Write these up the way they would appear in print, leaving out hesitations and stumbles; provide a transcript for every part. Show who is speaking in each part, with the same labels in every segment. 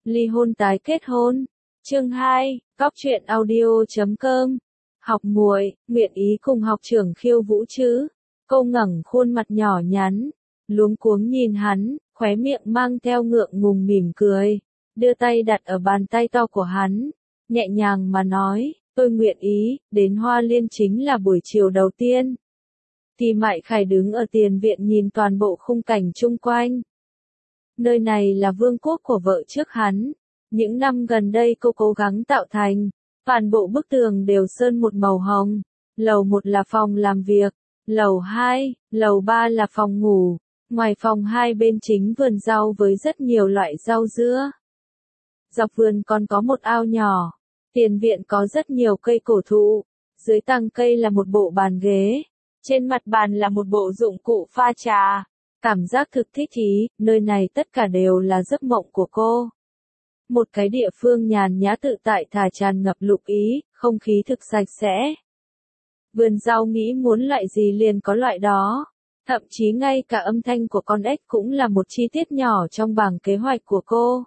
Speaker 1: ly hôn tái kết hôn. Chương 2, Cóc truyện audio.com. Học muội, nguyện ý cùng học trưởng khiêu vũ chứ? Cô ngẩng khuôn mặt nhỏ nhắn, luống cuống nhìn hắn, khóe miệng mang theo ngượng ngùng mỉm cười, đưa tay đặt ở bàn tay to của hắn, nhẹ nhàng mà nói, tôi nguyện ý, đến Hoa Liên chính là buổi chiều đầu tiên. Thì Mại Khải đứng ở tiền viện nhìn toàn bộ khung cảnh chung quanh. Nơi này là vương quốc của vợ trước hắn. Những năm gần đây cô cố gắng tạo thành, toàn bộ bức tường đều sơn một màu hồng. Lầu 1 là phòng làm việc, lầu 2, lầu 3 là phòng ngủ. Ngoài phòng hai bên chính vườn rau với rất nhiều loại rau dưa. Dọc vườn còn có một ao nhỏ. Tiền viện có rất nhiều cây cổ thụ. Dưới tàng cây là một bộ bàn ghế. Trên mặt bàn là một bộ dụng cụ pha trà. Cảm giác thực thích ý, nơi này tất cả đều là giấc mộng của cô. Một cái địa phương nhàn nhã tự tại thả tràn ngập lục ý, không khí thực sạch sẽ. Vườn rau nghĩ muốn loại gì liền có loại đó. Thậm chí ngay cả âm thanh của con ếch cũng là một chi tiết nhỏ trong bảng kế hoạch của cô.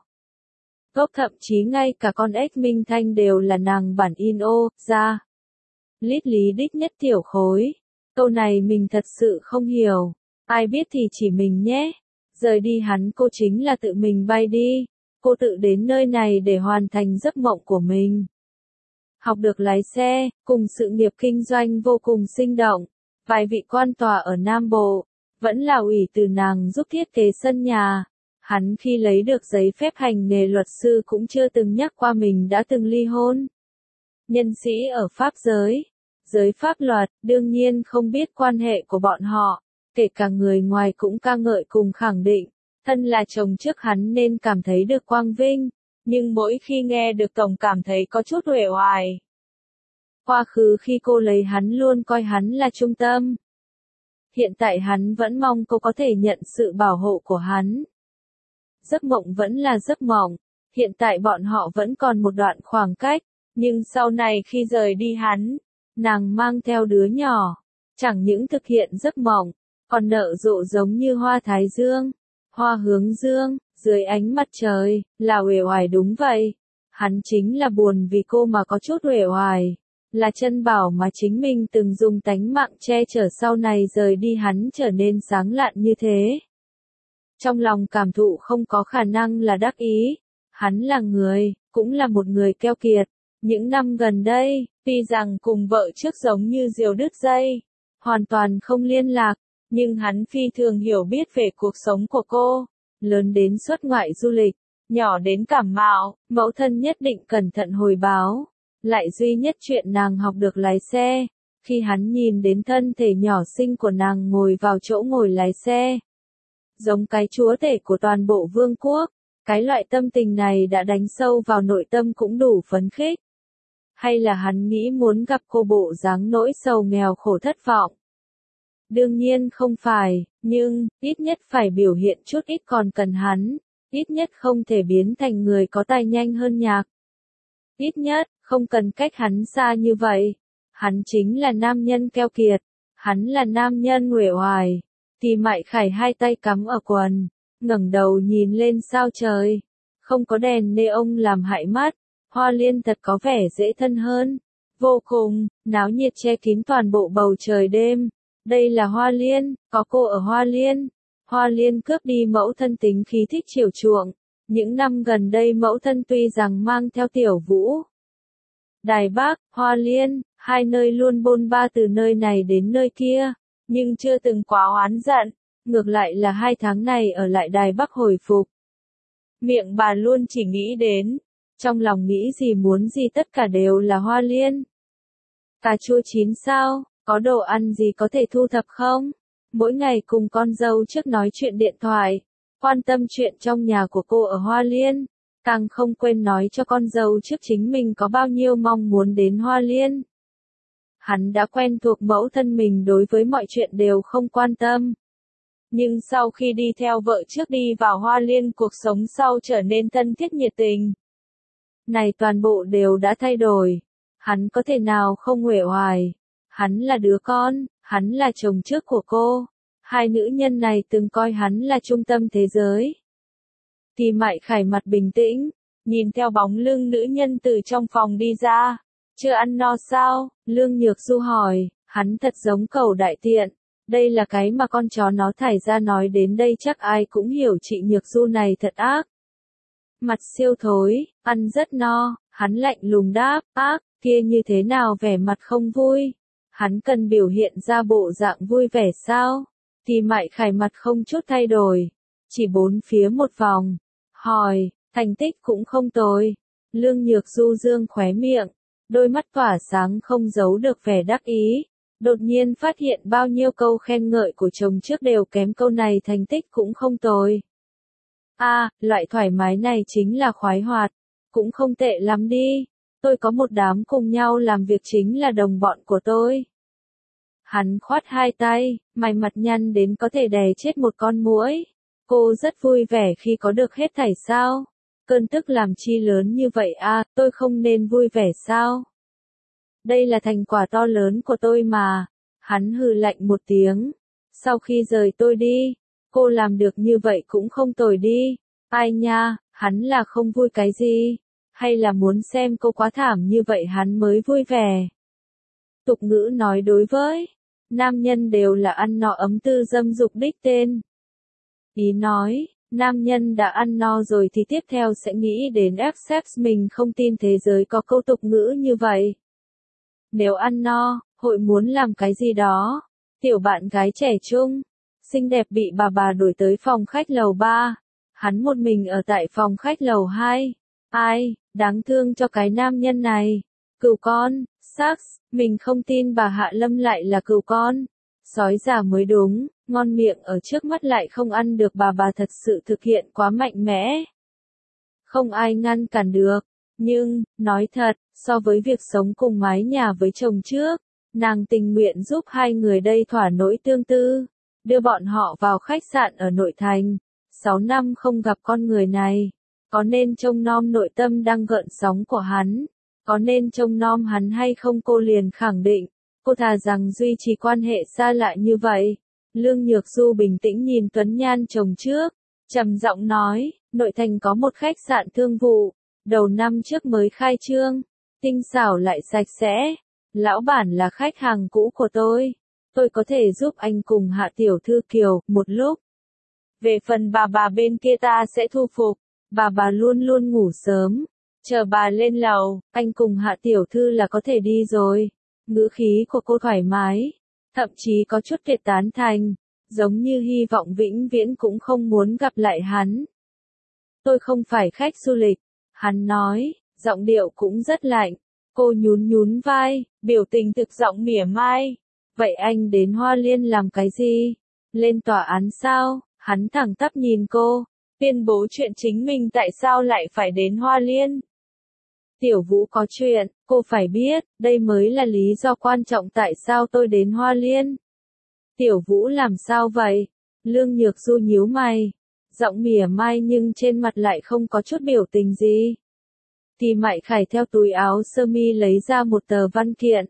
Speaker 1: Thậm chí ngay cả con ếch minh thanh đều là nàng bản in ô, ra. Lít lý đích nhất tiểu khối. Câu này mình thật sự không hiểu. Ai biết thì chỉ mình nhé. Rời đi hắn cô chính là tự mình bay đi. Cô tự đến nơi này để hoàn thành giấc mộng của mình. Học được lái xe, cùng sự nghiệp kinh doanh vô cùng sinh động. Vài vị quan tòa ở Nam Bộ, vẫn là ủy từ nàng giúp thiết kế sân nhà. Hắn khi lấy được giấy phép hành nghề luật sư cũng chưa từng nhắc qua mình đã từng ly hôn. Nhân sĩ ở Pháp giới pháp luật, đương nhiên không biết quan hệ của bọn họ, kể cả người ngoài cũng ca ngợi cùng khẳng định, thân là chồng trước hắn nên cảm thấy được quang vinh, nhưng mỗi khi nghe được tổng cảm thấy có chút uể oải. Quá khứ khi cô lấy hắn luôn coi hắn là trung tâm. Hiện tại hắn vẫn mong cô có thể nhận sự bảo hộ của hắn. Giấc mộng vẫn là giấc mộng, hiện tại bọn họ vẫn còn một đoạn khoảng cách, nhưng sau này khi rời đi hắn, nàng mang theo đứa nhỏ, chẳng những thực hiện giấc mộng, còn nở rộ giống như hoa thái dương, hoa hướng dương, dưới ánh mặt trời, là uể oải đúng vậy. Hắn chính là buồn vì cô mà có chút uể oải, là chân bảo mà chính mình từng dùng tánh mạng che chở sau này rời đi hắn trở nên sáng lạn như thế. Trong lòng cảm thụ không có khả năng là đắc ý, hắn là người, cũng là một người keo kiệt. Những năm gần đây, tuy rằng cùng vợ trước giống như diều đứt dây, hoàn toàn không liên lạc, nhưng hắn phi thường hiểu biết về cuộc sống của cô, lớn đến xuất ngoại du lịch, nhỏ đến cảm mạo, mẫu thân nhất định cẩn thận hồi báo, lại duy nhất chuyện nàng học được lái xe, khi hắn nhìn đến thân thể nhỏ xinh của nàng ngồi vào chỗ ngồi lái xe, giống cái chúa tể của toàn bộ vương quốc, cái loại tâm tình này đã đánh sâu vào nội tâm cũng đủ phấn khích. Hay là hắn nghĩ muốn gặp cô bộ dáng nỗi sầu nghèo khổ thất vọng? Đương nhiên không phải, nhưng, ít nhất phải biểu hiện chút ít còn cần hắn, ít nhất không thể biến thành người có tài nhanh hơn nhạc. Ít nhất, không cần cách hắn xa như vậy. Hắn chính là nam nhân keo kiệt, hắn là nam nhân uể oải. Thì Mại Khải hai tay cắm ở quần, ngẩng đầu nhìn lên sao trời. Không có đèn neon làm hại mắt, Hoa Liên thật có vẻ dễ thân hơn. Vô cùng, náo nhiệt che kín toàn bộ bầu trời đêm. Đây là Hoa Liên, có cô ở Hoa Liên. Hoa Liên cướp đi mẫu thân tính khí thích chiều chuộng. Những năm gần đây mẫu thân tuy rằng mang theo Tiểu Vũ. Đài Bắc, Hoa Liên, hai nơi luôn bôn ba từ nơi này đến nơi kia, nhưng chưa từng quá oán giận, ngược lại là 2 tháng này ở lại Đài Bắc hồi phục. Miệng bà luôn chỉ nghĩ đến, trong lòng nghĩ gì muốn gì tất cả đều là Hoa Liên. Cà chua chín sao, có đồ ăn gì có thể thu thập không? Mỗi ngày cùng con dâu trước nói chuyện điện thoại, quan tâm chuyện trong nhà của cô ở Hoa Liên, càng không quên nói cho con dâu trước chính mình có bao nhiêu mong muốn đến Hoa Liên. Hắn đã quen thuộc mẫu thân mình đối với mọi chuyện đều không quan tâm. Nhưng sau khi đi theo vợ trước đi vào Hoa Liên cuộc sống sau trở nên thân thiết nhiệt tình. Này toàn bộ đều đã thay đổi. Hắn có thể nào không uể oải. Hắn là đứa con, hắn là chồng trước của cô. Hai nữ nhân này từng coi hắn là trung tâm thế giới. Thì Mại Khải mặt bình tĩnh, nhìn theo bóng lưng nữ nhân từ trong phòng đi ra. Chưa ăn no sao? Lương Nhược Du hỏi, hắn thật giống cẩu đại tiện. Đây là cái mà con chó nó thải ra, nói đến đây chắc ai cũng hiểu chị Nhược Du này thật ác. Mặt siêu thối, ăn rất no, hắn lạnh lùng đáp, ác, kia như thế nào vẻ mặt không vui. Hắn cần biểu hiện ra bộ dạng vui vẻ sao? Thì Mại Khải mặt không chút thay đổi, chỉ bốn phía một vòng, hỏi, thành tích cũng không tồi. Lương Nhược Du dương khóe miệng, đôi mắt tỏa sáng không giấu được vẻ đắc ý. Đột nhiên phát hiện bao nhiêu câu khen ngợi của chồng trước đều kém câu này, thành tích cũng không tồi. Loại thoải mái này chính là khoái hoạt, cũng không tệ lắm đi. Tôi có một đám cùng nhau làm việc chính là đồng bọn của tôi. Hắn khoát hai tay, mày mặt nhăn đến có thể đè chết một con muỗi. Cô rất vui vẻ khi có được hết thảy sao? Cơn tức làm chi lớn như vậy tôi không nên vui vẻ sao? Đây là thành quả to lớn của tôi mà. Hắn hừ lạnh một tiếng. Sau khi rời tôi đi, cô làm được như vậy cũng không tồi đi. Ai nha, hắn là không vui cái gì? Hay là muốn xem cô quá thảm như vậy hắn mới vui vẻ? Tục ngữ nói đối với nam nhân đều là ăn no ấm tư dâm dục đích tên. Ý nói, nam nhân đã ăn no rồi thì tiếp theo sẽ nghĩ đến accept, mình không tin thế giới có câu tục ngữ như vậy. Nếu ăn no, hội muốn làm cái gì đó. Tiểu bạn gái trẻ trung, xinh đẹp bị bà đuổi tới phòng khách lầu 3. Hắn một mình ở tại phòng khách lầu 2. Ai, đáng thương cho cái nam nhân này. Cừu con, Sax, mình không tin bà Hạ Lâm lại là cừu con. Sói già mới đúng, ngon miệng ở trước mắt lại không ăn được, bà thật sự thực hiện quá mạnh mẽ. Không ai ngăn cản được, nhưng, nói thật, so với việc sống cùng mái nhà với chồng trước, nàng tình nguyện giúp hai người đây thỏa nỗi tương tư, đưa bọn họ vào khách sạn ở nội thành. 6 năm không gặp con người này, có nên trông nom nội tâm đang gợn sóng của hắn, có nên trông nom hắn hay không? Cô liền khẳng định, cô thà rằng duy trì quan hệ xa lạ như vậy. Lương Nhược Du bình tĩnh nhìn Tuấn Nhan chồng trước, trầm giọng nói, nội thành có một khách sạn thương vụ, đầu năm trước mới khai trương, tinh xảo lại sạch sẽ. Lão bản là khách hàng cũ của tôi có thể giúp anh cùng Hạ tiểu thư Kiều một lúc. Về phần bà bên kia ta sẽ thu phục, bà luôn luôn ngủ sớm, chờ bà lên lầu, anh cùng Hạ tiểu thư là có thể đi rồi. Ngữ khí của cô thoải mái, thậm chí có chút kiệt tán thành, giống như hy vọng vĩnh viễn cũng không muốn gặp lại hắn. Tôi không phải khách du lịch, hắn nói, giọng điệu cũng rất lạnh. Cô nhún vai, biểu tình thực giọng mỉa mai. Vậy anh đến Hoa Liên làm cái gì? Lên tòa án sao? Hắn thẳng tắp nhìn cô, tuyên bố chuyện chính mình tại sao lại phải đến Hoa Liên. Tiểu Vũ có chuyện, cô phải biết, đây mới là lý do quan trọng tại sao tôi đến Hoa Liên. Tiểu Vũ làm sao vậy? Lương Nhược Du nhíu mày, giọng mỉa mai nhưng trên mặt lại không có chút biểu tình gì. Thì Mại Khải theo túi áo sơ mi lấy ra một tờ văn kiện.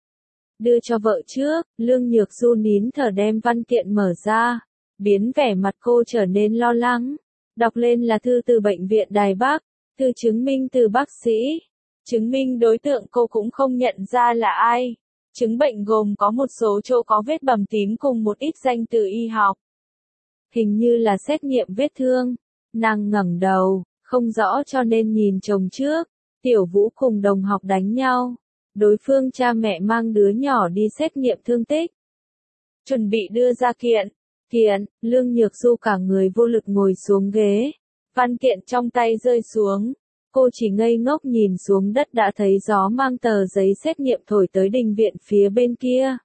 Speaker 1: Đưa cho vợ trước, Lương Nhược Du nín thở đem văn kiện mở ra, biến vẻ mặt cô trở nên lo lắng. Đọc lên là thư từ bệnh viện Đài Bắc, thư chứng minh từ bác sĩ, chứng minh đối tượng cô cũng không nhận ra là ai. Chứng bệnh gồm có một số chỗ có vết bầm tím cùng một ít danh từ y học. Hình như là xét nghiệm vết thương. Nàng ngẩng đầu, không rõ cho nên nhìn chồng trước. Tiểu Vũ cùng đồng học đánh nhau. Đối phương cha mẹ mang đứa nhỏ đi xét nghiệm thương tích. Chuẩn bị đưa ra kiện. Lương Nhược Du cả người vô lực ngồi xuống ghế. Văn kiện trong tay rơi xuống. Cô chỉ ngây ngốc nhìn xuống đất đã thấy gió mang tờ giấy xét nghiệm thổi tới đình viện phía bên kia.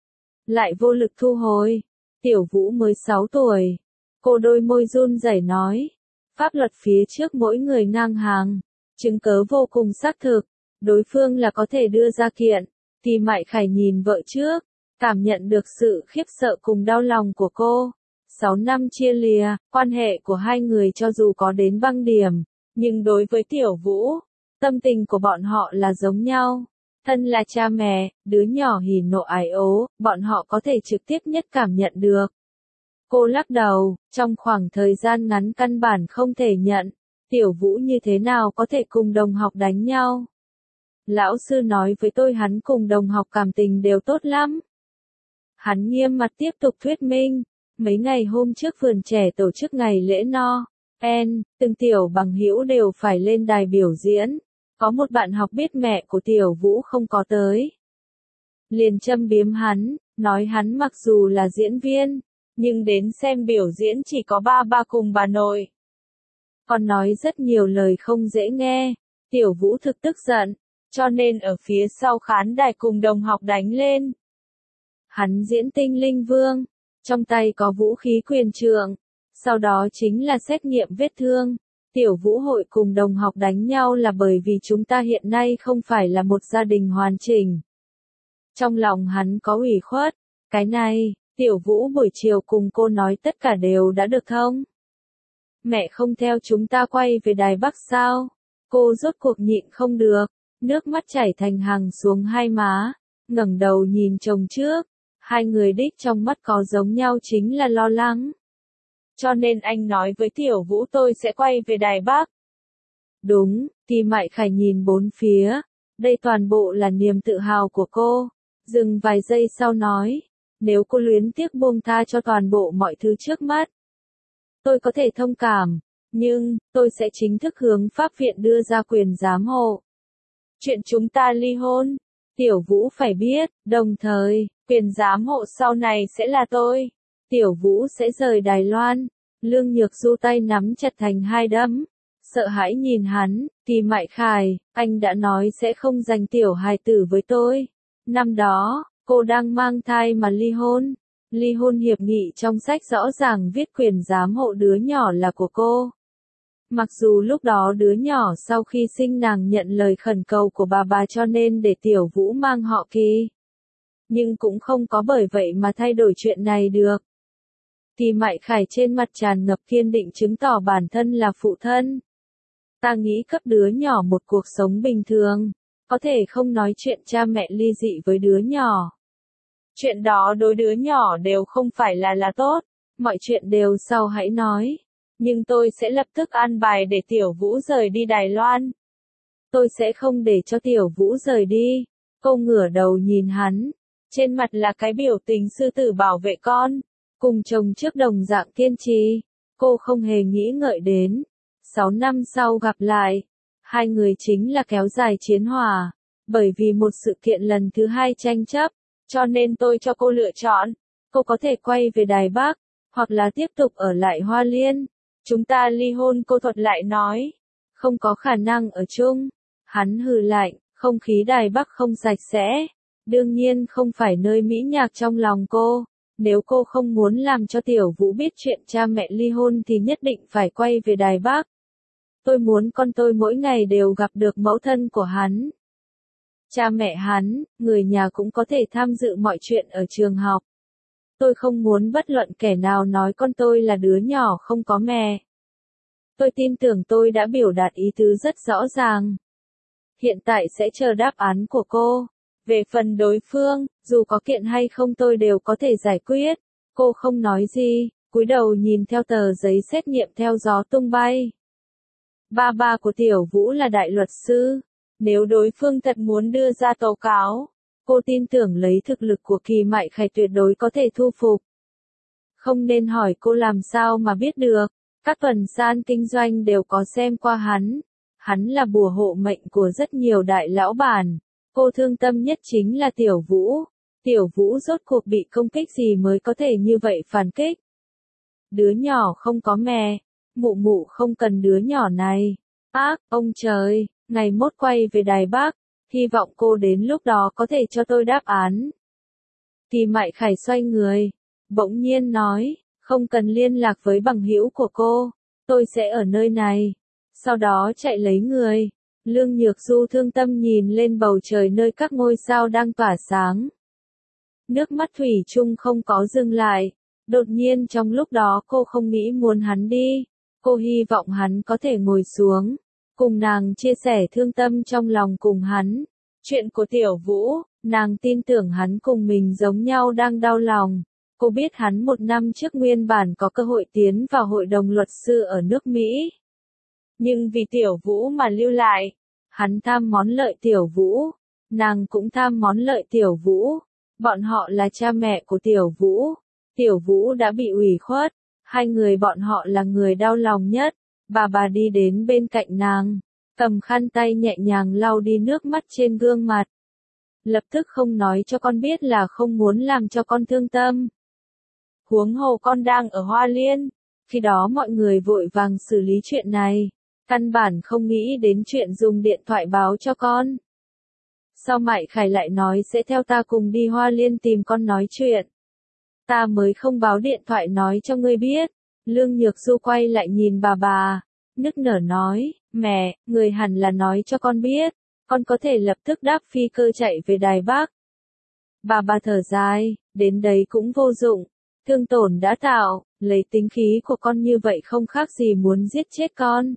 Speaker 1: Lại vô lực thu hồi. Tiểu Vũ mới 6 tuổi. Cô đôi môi run rẩy nói. Pháp luật phía trước mỗi người ngang hàng. Chứng cớ vô cùng xác thực. Đối phương là có thể đưa ra kiện. Thì Mại Khải nhìn vợ trước. Cảm nhận được sự khiếp sợ cùng đau lòng của cô. 6 năm chia lìa, quan hệ của hai người cho dù có đến băng điểm. Nhưng đối với Tiểu Vũ, tâm tình của bọn họ là giống nhau. Thân là cha mẹ, đứa nhỏ hỉ nộ ái ố, bọn họ có thể trực tiếp nhất cảm nhận được. Cô lắc đầu, trong khoảng thời gian ngắn căn bản không thể nhận. Tiểu Vũ như thế nào có thể cùng đồng học đánh nhau? Lão sư nói với tôi hắn cùng đồng học cảm tình đều tốt lắm. Hắn nghiêm mặt tiếp tục thuyết minh. Mấy ngày hôm trước vườn trẻ tổ chức ngày lễ Noel, từng tiểu bằng hữu đều phải lên đài biểu diễn. Có một bạn học biết mẹ của Tiểu Vũ không có tới. Liền châm biếm hắn, nói hắn mặc dù là diễn viên, nhưng đến xem biểu diễn chỉ có ba cùng bà nội. Còn nói rất nhiều lời không dễ nghe. Tiểu Vũ thực tức giận, cho nên ở phía sau khán đài cùng đồng học đánh lên. Hắn diễn Tinh Linh Vương, trong tay có vũ khí quyền trượng, sau đó chính là xét nghiệm vết thương. Tiểu Vũ hội cùng đồng học đánh nhau là bởi vì chúng ta hiện nay không phải là một gia đình hoàn chỉnh. Trong lòng hắn có ủy khuất, cái này, Tiểu Vũ buổi chiều cùng cô nói tất cả đều đã được không? Mẹ không theo chúng ta quay về Đài Bắc sao? Cô rốt cuộc nhịn không được, nước mắt chảy thành hàng xuống hai má, ngẩng đầu nhìn chồng trước. Hai người đích trong mắt có giống nhau chính là lo lắng. Cho nên anh nói với Tiểu Vũ tôi sẽ quay về Đài Bắc. Đúng, Kỳ Mại Khải nhìn bốn phía. Đây toàn bộ là niềm tự hào của cô. Dừng vài giây sau nói. Nếu cô luyến tiếc buông tha cho toàn bộ mọi thứ trước mắt. Tôi có thể thông cảm. Nhưng, tôi sẽ chính thức hướng pháp viện đưa ra quyền giám hộ. Chuyện chúng ta ly hôn. Tiểu Vũ phải biết, đồng thời, quyền giám hộ sau này sẽ là tôi. Tiểu Vũ sẽ rời Đài Loan. Lương Nhược Du tay nắm chặt thành hai đấm. Sợ hãi nhìn hắn, Kỳ Mại Khải, anh đã nói sẽ không giành tiểu hài tử với tôi. Năm đó, cô đang mang thai mà ly hôn. Ly hôn hiệp nghị trong sách rõ ràng viết quyền giám hộ đứa nhỏ là của cô. Mặc dù lúc đó đứa nhỏ sau khi sinh nàng nhận lời khẩn cầu của bà cho nên để Tiểu Vũ mang họ Kỳ. Nhưng cũng không có bởi vậy mà thay đổi chuyện này được. Kỳ Mại Khải trên mặt tràn ngập kiên định chứng tỏ bản thân là phụ thân. Ta nghĩ cấp đứa nhỏ một cuộc sống bình thường, có thể không nói chuyện cha mẹ ly dị với đứa nhỏ. Chuyện đó đối đứa nhỏ đều không phải là tốt, mọi chuyện đều sau hãy nói. Nhưng tôi sẽ lập tức an bài để Tiểu Vũ rời đi Đài Loan. Tôi sẽ không để cho Tiểu Vũ rời đi. Cô ngửa đầu nhìn hắn. Trên mặt là cái biểu tình sư tử bảo vệ con. Cùng chồng trước đồng dạng kiên trì. Cô không hề nghĩ ngợi đến. 6 năm sau gặp lại. Hai người chính là kéo dài chiến hòa. Bởi vì một sự kiện lần thứ hai tranh chấp. Cho nên tôi cho cô lựa chọn. Cô có thể quay về Đài Bắc. Hoặc là tiếp tục ở lại Hoa Liên. Chúng ta ly hôn, cô thuật lại nói. Không có khả năng ở chung. Hắn hừ lạnh, không khí Đài Bắc không sạch sẽ. Đương nhiên không phải nơi mỹ nhạc trong lòng cô. Nếu cô không muốn làm cho Tiểu Vũ biết chuyện cha mẹ ly hôn thì nhất định phải quay về Đài Bắc. Tôi muốn con tôi mỗi ngày đều gặp được mẫu thân của hắn. Cha mẹ hắn, người nhà cũng có thể tham dự mọi chuyện ở trường học. Tôi không muốn bất luận kẻ nào nói con tôi là đứa nhỏ không có mẹ. Tôi tin tưởng tôi đã biểu đạt ý tứ rất rõ ràng. Hiện tại sẽ chờ đáp án của cô. Về phần đối phương, dù có kiện hay không tôi đều có thể giải quyết. Cô không nói gì, cúi đầu nhìn theo tờ giấy xét nghiệm theo gió tung bay. Ba của Tiểu Vũ là đại luật sư. Nếu đối phương thật muốn đưa ra tố cáo, cô tin tưởng lấy thực lực của Kỳ Mại Khải tuyệt đối có thể thu phục. Không nên hỏi cô làm sao mà biết được. Các tuần san kinh doanh đều có xem qua hắn. Hắn là bùa hộ mệnh của rất nhiều đại lão bản. Cô thương tâm nhất chính là Tiểu Vũ. Tiểu Vũ rốt cuộc bị công kích gì mới có thể như vậy phản kích. Đứa nhỏ không có mẹ. Mụ mụ không cần đứa nhỏ này. Ác, ông trời, ngày mốt quay về Đài Bắc. Hy vọng cô đến lúc đó có thể cho tôi đáp án. Kỳ Mại Khải xoay người. Bỗng nhiên nói, không cần liên lạc với bằng hữu của cô. Tôi sẽ ở nơi này. Sau đó chạy lấy người. Lương Nhược Du thương tâm nhìn lên bầu trời nơi các ngôi sao đang tỏa sáng. Nước mắt thủy chung không có dừng lại. Đột nhiên trong lúc đó cô không nghĩ muốn hắn đi. Cô hy vọng hắn có thể ngồi xuống. Cùng nàng chia sẻ thương tâm trong lòng cùng hắn. Chuyện của Tiểu Vũ, nàng tin tưởng hắn cùng mình giống nhau đang đau lòng. Cô biết hắn 1 năm trước nguyên bản có cơ hội tiến vào hội đồng luật sư ở nước Mỹ. nhưng vì Tiểu Vũ mà lưu lại. Hắn tham món lợi Tiểu Vũ, nàng cũng tham món lợi Tiểu Vũ. Bọn họ là cha mẹ của Tiểu Vũ. Tiểu Vũ đã bị ủy khuất, hai người bọn họ là người đau lòng nhất. Bà đi đến bên cạnh nàng, cầm khăn tay nhẹ nhàng lau đi nước mắt trên gương mặt. Lập tức không nói cho con biết là không muốn làm cho con thương tâm. Huống hồ con đang ở Hoa Liên, khi đó mọi người vội vàng xử lý chuyện này, căn bản không nghĩ đến chuyện dùng điện thoại báo cho con. Sao Mại Khải lại nói sẽ theo ta cùng đi Hoa Liên tìm con nói chuyện? Ta mới không báo điện thoại nói cho ngươi biết. Lương Nhược Du quay lại nhìn bà, nức nở nói, mẹ, người hẳn là nói cho con biết, con có thể lập tức đáp phi cơ chạy về Đài Bắc. Bà thở dài, đến đấy cũng vô dụng, thương tổn đã tạo, lấy tính khí của con như vậy không khác gì muốn giết chết con.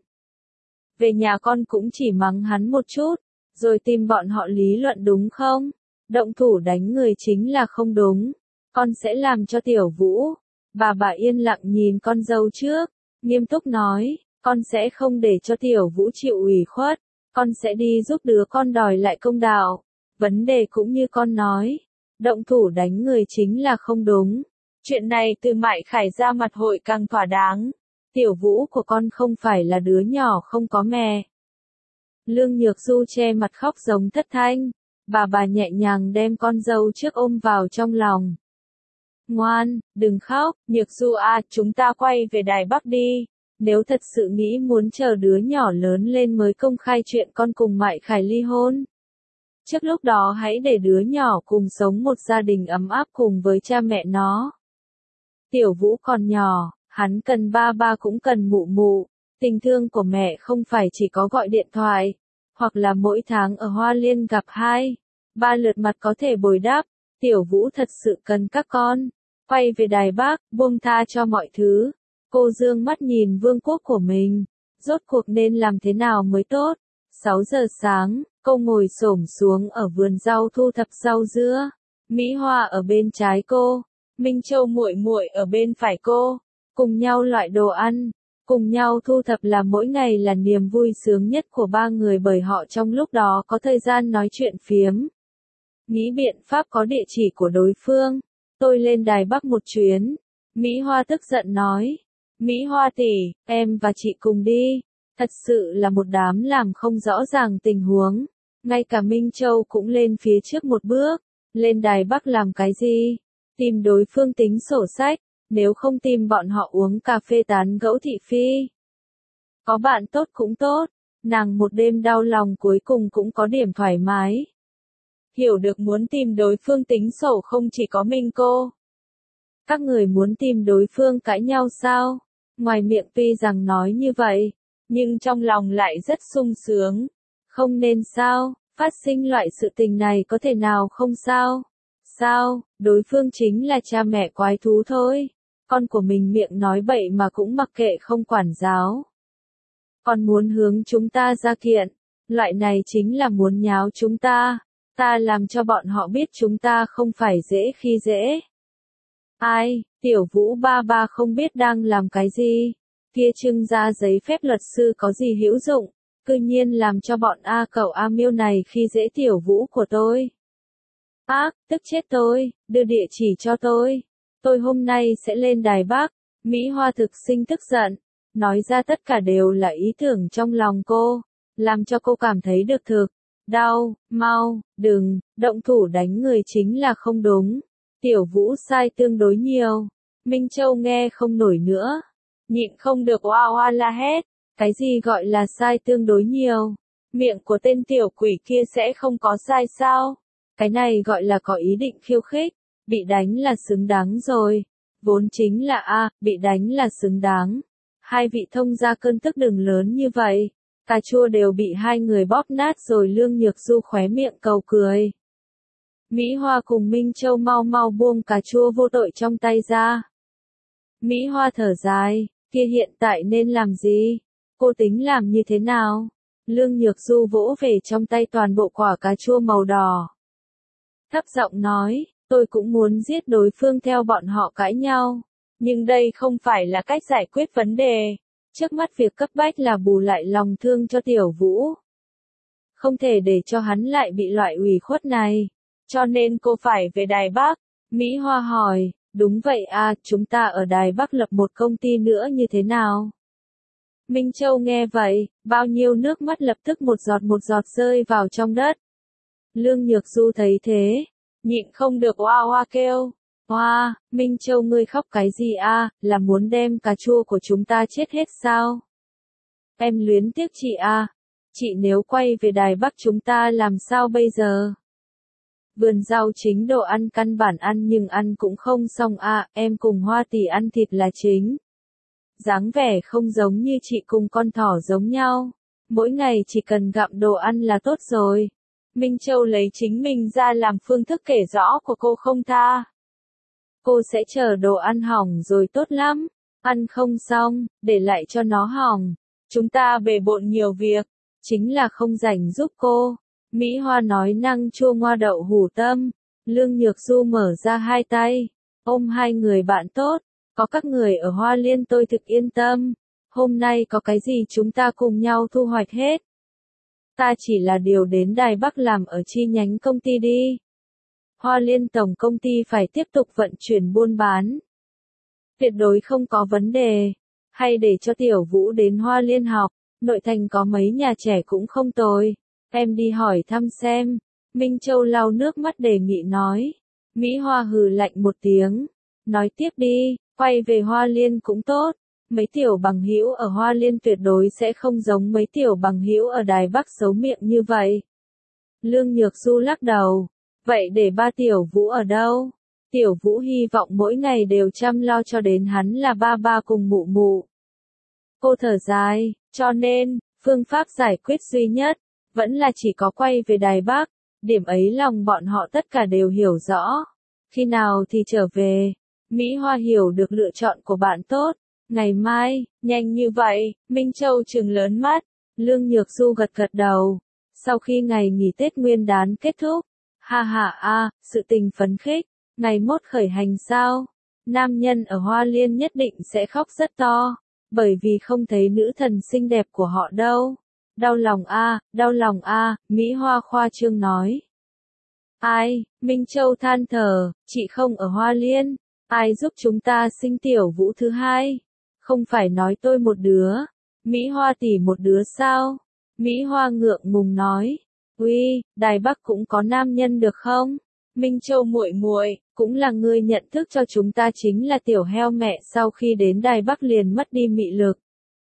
Speaker 1: Về nhà con cũng chỉ mắng hắn một chút, rồi tìm bọn họ lý luận đúng không? Động thủ đánh người chính là không đúng, con sẽ làm cho Tiểu Vũ. Bà yên lặng nhìn con dâu trước, nghiêm túc nói, con sẽ không để cho Tiểu Vũ chịu ủy khuất, con sẽ đi giúp đứa con đòi lại công đạo. Vấn đề cũng như con nói, động thủ đánh người chính là không đúng. Chuyện này từ Mại Khải ra mặt hội càng thỏa đáng. Tiểu Vũ của con không phải là đứa nhỏ không có mẹ. Lương Nhược Du che mặt khóc giống thất thanh, bà nhẹ nhàng đem con dâu trước ôm vào trong lòng. Ngoan, đừng khóc, Nhược Du à, chúng ta quay về Đài Bắc đi. Nếu thật sự nghĩ muốn chờ đứa nhỏ lớn lên mới công khai chuyện con cùng Mại Khải ly hôn. Trước lúc đó hãy để đứa nhỏ cùng sống một gia đình ấm áp cùng với cha mẹ nó. Tiểu Vũ còn nhỏ, hắn cần ba cũng cần mụ. Tình thương của mẹ không phải chỉ có gọi điện thoại, hoặc là mỗi tháng ở Hoa Liên gặp 2-3 lượt mặt có thể bồi đắp. Tiểu Vũ thật sự cần các con. Quay về Đài Bắc, buông tha cho mọi thứ. Cô dương mắt nhìn vương quốc của mình. Rốt cuộc nên làm thế nào mới tốt? 6 giờ sáng, cô ngồi xổm xuống ở vườn rau thu thập rau dưa. Mỹ Hoa ở bên trái cô, Minh Châu muội muội ở bên phải cô, cùng nhau loại đồ ăn, cùng nhau thu thập là mỗi ngày là niềm vui sướng nhất của ba người bởi họ trong lúc đó có thời gian nói chuyện phiếm. Nghĩ biện pháp có địa chỉ của đối phương, tôi lên Đài Bắc một chuyến. Mỹ Hoa tức giận nói, Mỹ Hoa tỷ, em và chị cùng đi. Thật sự là một đám làm không rõ ràng tình huống. Ngay cả Minh Châu cũng lên phía trước một bước. Lên Đài Bắc làm cái gì? Tìm đối phương tính sổ sách, nếu không tìm bọn họ uống cà phê tán gẫu thị phi. Có bạn tốt cũng tốt, nàng một đêm đau lòng cuối cùng cũng có điểm thoải mái. Hiểu được muốn tìm đối phương tính sổ không chỉ có mình cô. Các người muốn tìm đối phương cãi nhau sao? Ngoài miệng tuy rằng nói như vậy, nhưng trong lòng lại rất sung sướng. Không nên sao, phát sinh loại sự tình này có thể nào không sao? Sao, đối phương chính là cha mẹ quái thú thôi. Con của mình miệng nói bậy mà cũng mặc kệ không quản giáo. Còn muốn hướng chúng ta ra kiện, loại này chính là muốn nháo chúng ta. Ta làm cho bọn họ biết chúng ta không phải dễ khi dễ. Ai, Tiểu Vũ ba không biết đang làm cái gì. Kia trưng ra giấy phép luật sư có gì hữu dụng, cư nhiên làm cho bọn A Miêu này khi dễ Tiểu Vũ của tôi. Ác, tức chết tôi, đưa địa chỉ cho tôi. Tôi hôm nay sẽ lên Đài Bắc. Mỹ Hoa thực sinh tức giận, nói ra tất cả đều là ý tưởng trong lòng cô, làm cho cô cảm thấy được thực. Đau, mau, đừng, động thủ đánh người chính là không đúng. Tiểu Vũ sai tương đối nhiều. Minh Châu nghe không nổi nữa. Nhịn không được oa la hét. Cái gì gọi là sai tương đối nhiều? Miệng của tên tiểu quỷ kia sẽ không có sai sao? Cái này gọi là có ý định khiêu khích. Bị đánh là xứng đáng rồi. Vốn chính là bị đánh là xứng đáng. Hai vị thông ra cơn tức đừng lớn như vậy. Cà chua đều bị hai người bóp nát rồi. Lương Nhược Du khóe miệng cầu cười. Mỹ Hoa cùng Minh Châu mau buông cà chua vô tội trong tay ra. Mỹ Hoa thở dài, kia hiện tại nên làm gì? Cô tính làm như thế nào? Lương Nhược Du vỗ về trong tay toàn bộ quả cà chua màu đỏ. Thấp giọng nói, tôi cũng muốn giết đối phương theo bọn họ cãi nhau. Nhưng đây không phải là cách giải quyết vấn đề. Trước mắt việc cấp bách là bù lại lòng thương cho Tiểu Vũ. Không thể để cho hắn lại bị loại ủy khuất này. Cho nên cô phải về Đài Bắc. Mỹ Hoa hỏi, đúng vậy à, chúng ta ở Đài Bắc lập một công ty nữa như thế nào? Minh Châu nghe vậy, bao nhiêu nước mắt lập tức một giọt rơi vào trong đất. Lương Nhược Du thấy thế, nhịn không được oa oa kêu. Hoa, Minh Châu ngươi khóc cái gì a? Là muốn đem cà chua của chúng ta chết hết sao? Em luyến tiếc chị a. Chị nếu quay về Đài Bắc chúng ta làm sao bây giờ? Vườn rau chính đồ ăn căn bản ăn nhưng ăn cũng không xong a, em cùng Hoa tỷ ăn thịt là chính. Dáng vẻ không giống như chị cùng con thỏ giống nhau. Mỗi ngày chỉ cần gặm đồ ăn là tốt rồi. Minh Châu lấy chính mình ra làm phương thức kể rõ của cô không tha. Cô sẽ chờ đồ ăn hỏng rồi tốt lắm. Ăn không xong, để lại cho nó hỏng. Chúng ta bề bộn nhiều việc. Chính là không rảnh giúp cô. Mỹ Hoa nói năng chua ngoa đậu hủ tâm. Lương Nhược Du mở ra hai tay. Ôm hai người bạn tốt. Có các người ở Hoa Liên tôi thực yên tâm. Hôm nay có cái gì chúng ta cùng nhau thu hoạch hết. Ta chỉ là điều đến Đài Bắc làm ở chi nhánh công ty đi. Hoa Liên tổng công ty phải tiếp tục vận chuyển buôn bán. Tuyệt đối không có vấn đề. Hay để cho Tiểu Vũ đến Hoa Liên học. Nội thành có mấy nhà trẻ cũng không tồi. Em đi hỏi thăm xem. Minh Châu lau nước mắt đề nghị nói. Mỹ Hoa hừ lạnh một tiếng. Nói tiếp đi, quay về Hoa Liên cũng tốt. Mấy tiểu bằng hữu ở Hoa Liên tuyệt đối sẽ không giống mấy tiểu bằng hữu ở Đài Bắc xấu miệng như vậy. Lương Nhược Du lắc đầu. Vậy để ba Tiểu Vũ ở đâu? Tiểu Vũ hy vọng mỗi ngày đều chăm lo cho đến hắn là ba cùng mụ mụ. Cô thở dài, cho nên, phương pháp giải quyết duy nhất, vẫn là chỉ có quay về Đài Bắc. Điểm ấy lòng bọn họ tất cả đều hiểu rõ. Khi nào thì trở về? Mỹ Hoa hiểu được lựa chọn của bạn tốt. Ngày mai, nhanh như vậy, Minh Châu trừng lớn mắt. Lương Nhược Du gật đầu. Sau khi ngày nghỉ Tết Nguyên đán kết thúc, ha ha a, sự tình phấn khích, ngày mốt khởi hành sao? Nam nhân ở Hoa Liên nhất định sẽ khóc rất to, bởi vì không thấy nữ thần xinh đẹp của họ đâu. Đau lòng a, Mỹ Hoa khoa trương nói. Ai, Minh Châu than thở, chị không ở Hoa Liên, ai giúp chúng ta sinh Tiểu Vũ thứ hai? Không phải nói tôi một đứa, Mỹ Hoa tỷ một đứa sao? Mỹ Hoa ngượng ngùng nói, uy, Đài Bắc cũng có nam nhân được không? Minh Châu muội muội, cũng là người nhận thức cho chúng ta chính là tiểu heo mẹ sau khi đến Đài Bắc liền mất đi mị lực.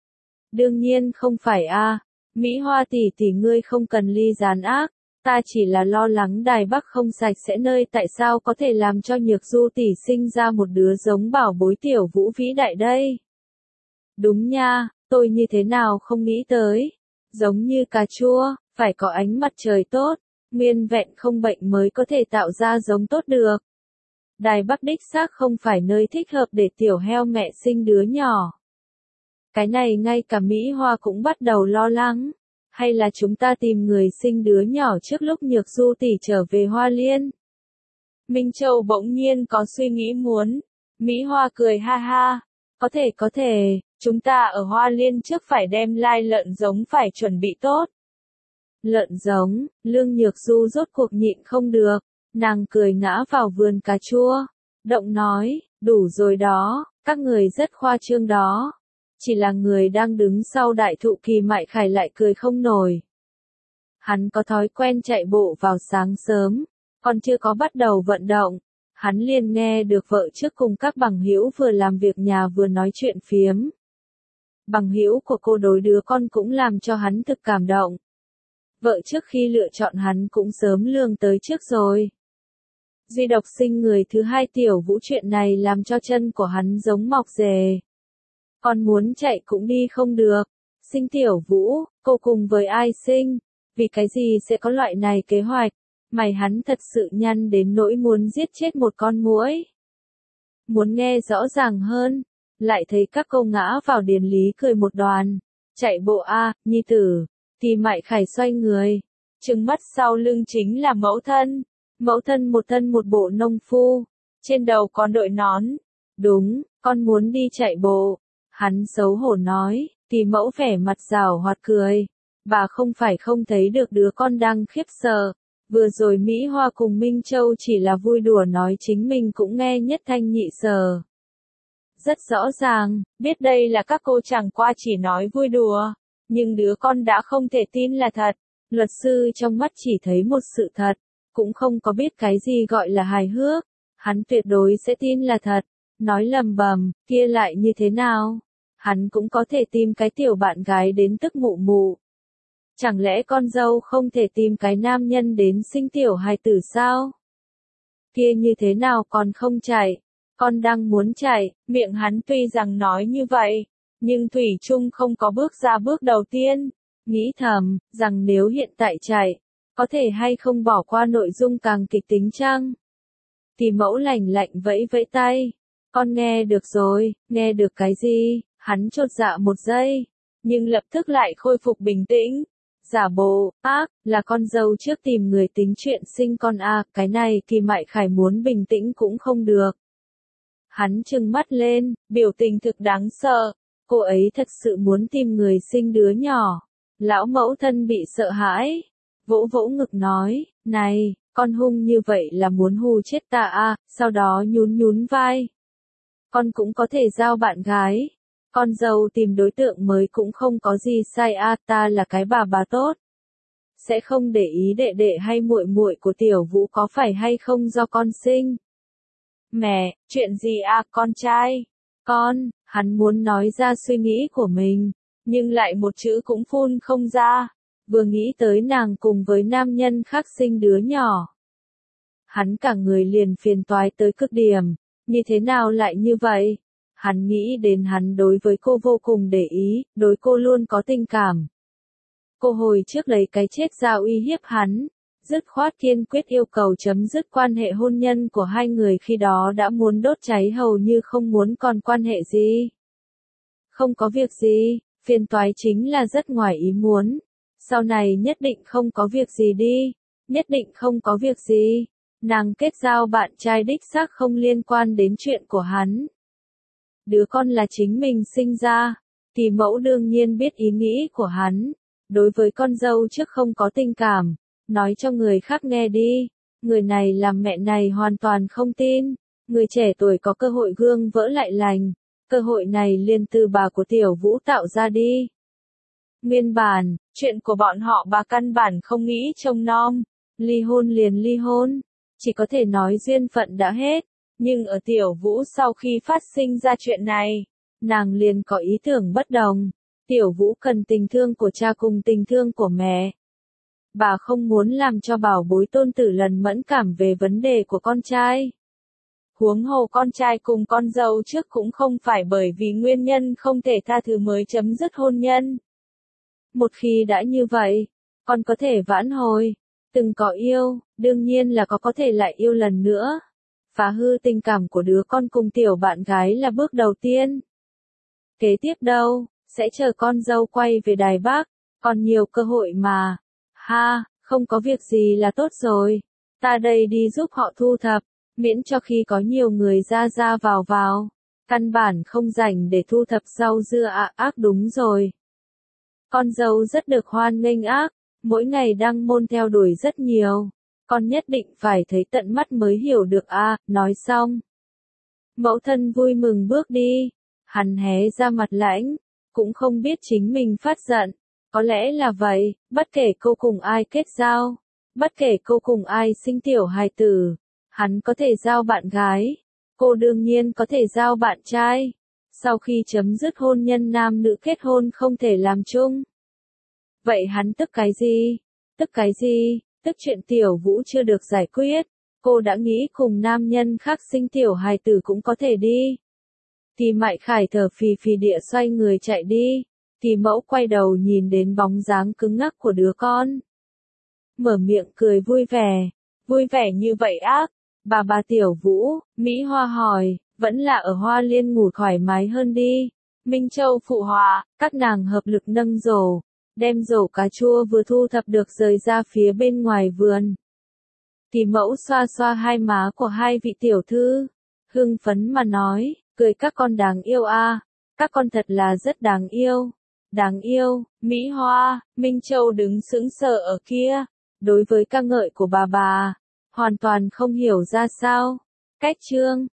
Speaker 1: Đương nhiên không phải a, Mỹ Hoa tỷ ngươi không cần ly gián ác, ta chỉ là lo lắng Đài Bắc không sạch sẽ nơi tại sao có thể làm cho Nhược Du tỷ sinh ra một đứa giống bảo bối Tiểu Vũ vĩ đại đây. Đúng nha, tôi như thế nào không nghĩ tới. Giống như cà chua, phải có ánh mặt trời tốt, nguyên vẹn không bệnh mới có thể tạo ra giống tốt được. Đài Bắc đích xác không phải nơi thích hợp để tiểu heo mẹ sinh đứa nhỏ. Cái này ngay cả Mỹ Hoa cũng bắt đầu lo lắng. Hay là chúng ta tìm người sinh đứa nhỏ trước lúc Nhược Du tỷ trở về Hoa Liên? Minh Châu bỗng nhiên có suy nghĩ muốn. Mỹ Hoa cười ha ha. Có thể, chúng ta ở Hoa Liên trước phải đem lai lợn giống phải chuẩn bị tốt. Lợn giống, Lương Nhược Du rốt cuộc nhịn không được, nàng cười ngã vào vườn cà chua. Động nói, đủ rồi đó, các người rất khoa trương đó. Chỉ là người đang đứng sau đại thụ Kỳ Mại Khải lại cười không nổi. Hắn có thói quen chạy bộ vào sáng sớm, còn chưa có bắt đầu vận động. Hắn liền nghe được vợ trước cùng các bằng hữu vừa làm việc nhà vừa nói chuyện phiếm. Bằng hữu của cô đối đứa con cũng làm cho hắn thực cảm động. Vợ trước khi lựa chọn hắn cũng sớm lường tới trước rồi. Duy độc sinh người thứ hai Tiểu Vũ chuyện này làm cho chân của hắn giống mọc rề. Còn muốn chạy cũng đi không được. Sinh Tiểu Vũ, cô cùng với ai sinh? Vì cái gì sẽ có loại này kế hoạch? Mày hắn thật sự nhăn đến nỗi muốn giết chết một con muỗi. Muốn nghe rõ ràng hơn, lại thấy các cô ngã vào điền lý cười một đoàn. Chạy bộ a, nhi tử. Thì Mại Khải xoay người, trừng mắt sau lưng chính là mẫu thân. Mẫu thân một thân một bộ nông phu, trên đầu còn đội nón. Đúng, con muốn đi chạy bộ. Hắn xấu hổ nói, Tỷ mẫu vẻ mặt giảo hoạt cười. Bà không phải không thấy được đứa con đang khiếp sợ. Vừa rồi Mỹ Hoa cùng Minh Châu chỉ là vui đùa nói chính mình cũng nghe nhất thanh nhị sở. Rất rõ ràng, biết đây là các cô chẳng qua chỉ nói vui đùa. Nhưng đứa con đã không thể tin là thật. Luật sư trong mắt chỉ thấy một sự thật. Cũng không có biết cái gì gọi là hài hước. Hắn tuyệt đối sẽ tin là thật. Nói lầm bầm, kia lại như thế nào? Hắn cũng có thể tìm cái tiểu bạn gái đến tức mụ mụ. Chẳng lẽ con dâu không thể tìm cái nam nhân đến sinh tiểu hài tử sao? Kia như thế nào còn không chạy? Con đang muốn chạy, miệng hắn tuy rằng nói như vậy, nhưng Thủy Trung không có bước ra bước đầu tiên. Nghĩ thầm, rằng nếu hiện tại chạy, có thể hay không bỏ qua nội dung càng kịch tính chăng? Thì mẫu lạnh lạnh vẫy vẫy tay. Con nghe được rồi, nghe được cái gì? Hắn chột dạ một giây, nhưng lập tức lại khôi phục bình tĩnh. Giả bộ, là con dâu trước tìm người tính chuyện sinh con cái này Kỳ Mại Khải muốn bình tĩnh cũng không được. Hắn trừng mắt lên, biểu tình thực đáng sợ. Cô ấy thật sự muốn tìm người sinh đứa nhỏ. Lão mẫu thân bị sợ hãi, vỗ vỗ ngực nói, này, con hung như vậy là muốn hù chết ta sau đó nhún nhún vai. Con cũng có thể giao bạn gái. Con dâu tìm đối tượng mới cũng không có gì sai ta là cái bà tốt. Sẽ không để ý đệ đệ hay muội muội của Tiểu Vũ có phải hay không do con sinh. Mẹ, chuyện gì con trai? Hắn muốn nói ra suy nghĩ của mình, nhưng lại một chữ cũng phun không ra. Vừa nghĩ tới nàng cùng với nam nhân khác sinh đứa nhỏ. Hắn cả người liền phiền toái tới cực điểm, như thế nào lại như vậy? Hắn nghĩ đến hắn đối với cô vô cùng để ý, đối cô luôn có tình cảm. Cô hồi trước lấy cái chết ra uy hiếp hắn, dứt khoát kiên quyết yêu cầu chấm dứt quan hệ hôn nhân của hai người khi đó đã muốn đốt cháy hầu như không muốn còn quan hệ gì. Không có việc gì, phiền toái chính là rất ngoài ý muốn. Sau này nhất định không có việc gì đi, nhất định không có việc gì. Nàng kết giao bạn trai đích xác không liên quan đến chuyện của hắn. Đứa con là chính mình sinh ra, Kỳ mẫu đương nhiên biết ý nghĩ của hắn. Đối với con dâu trước không có tình cảm, nói cho người khác nghe đi. Người này làm mẹ này hoàn toàn không tin. Người trẻ tuổi có cơ hội gương vỡ lại lành. Cơ hội này liền từ bà của Tiểu Vũ tạo ra đi. Nguyên bản, chuyện của bọn họ bà căn bản không nghĩ trông nom. Ly hôn liền ly hôn. Chỉ có thể nói duyên phận đã hết. Nhưng ở Tiểu Vũ sau khi phát sinh ra chuyện này, nàng liền có ý tưởng bất đồng. Tiểu Vũ cần tình thương của cha cùng tình thương của mẹ. Bà không muốn làm cho bảo bối tôn tử lần mẫn cảm về vấn đề của con trai. Huống hồ con trai cùng con dâu trước cũng không phải bởi vì nguyên nhân không thể tha thứ mới chấm dứt hôn nhân. Một khi đã như vậy, con có thể vãn hồi. Từng có yêu, đương nhiên là có thể lại yêu lần nữa. Phá hư tình cảm của đứa con cùng tiểu bạn gái là bước đầu tiên. Kế tiếp đâu, sẽ chờ con dâu quay về Đài Bắc, còn nhiều cơ hội mà. Không có việc gì là tốt rồi. Ta đây đi giúp họ thu thập, miễn cho khi có nhiều người ra ra vào. Căn bản không rảnh để thu thập rau dưa đúng rồi. Con dâu rất được hoan nghênh mỗi ngày đăng môn theo đuổi rất nhiều. Con nhất định phải thấy tận mắt mới hiểu được nói xong. Mẫu thân vui mừng bước đi. Hắn hé ra mặt lãnh, cũng không biết chính mình phát giận. Có lẽ là vậy, bất kể cô cùng ai kết giao, bất kể cô cùng ai sinh tiểu hài tử, hắn có thể giao bạn gái, cô đương nhiên có thể giao bạn trai. Sau khi chấm dứt hôn nhân nam nữ kết hôn không thể làm chung. Vậy hắn tức cái gì? Tức cái gì? Tức chuyện Tiểu Vũ chưa được giải quyết. Cô đã nghĩ cùng nam nhân khác sinh tiểu hài tử cũng có thể đi. Thì Mại Khải thở phì phì địa xoay người chạy đi. Thì mẫu quay đầu nhìn đến bóng dáng cứng ngắc của đứa con. Mở miệng cười vui vẻ như vậy Bà Tiểu Vũ, Mỹ Hoa hỏi, vẫn là ở Hoa Liên ngủ thoải mái hơn đi. Minh Châu phụ họa, các nàng hợp lực nâng rổ, đem rổ cà chua vừa thu thập được rời ra phía bên ngoài vườn. Thì mẫu xoa xoa hai má của hai vị tiểu thư, hưng phấn mà nói, cười các con đáng yêu các con thật là rất đáng yêu. Đáng yêu, Mỹ Hoa, Minh Châu đứng sững sờ ở kia. Đối với ca ngợi của bà, hoàn toàn không hiểu ra sao. Cách chương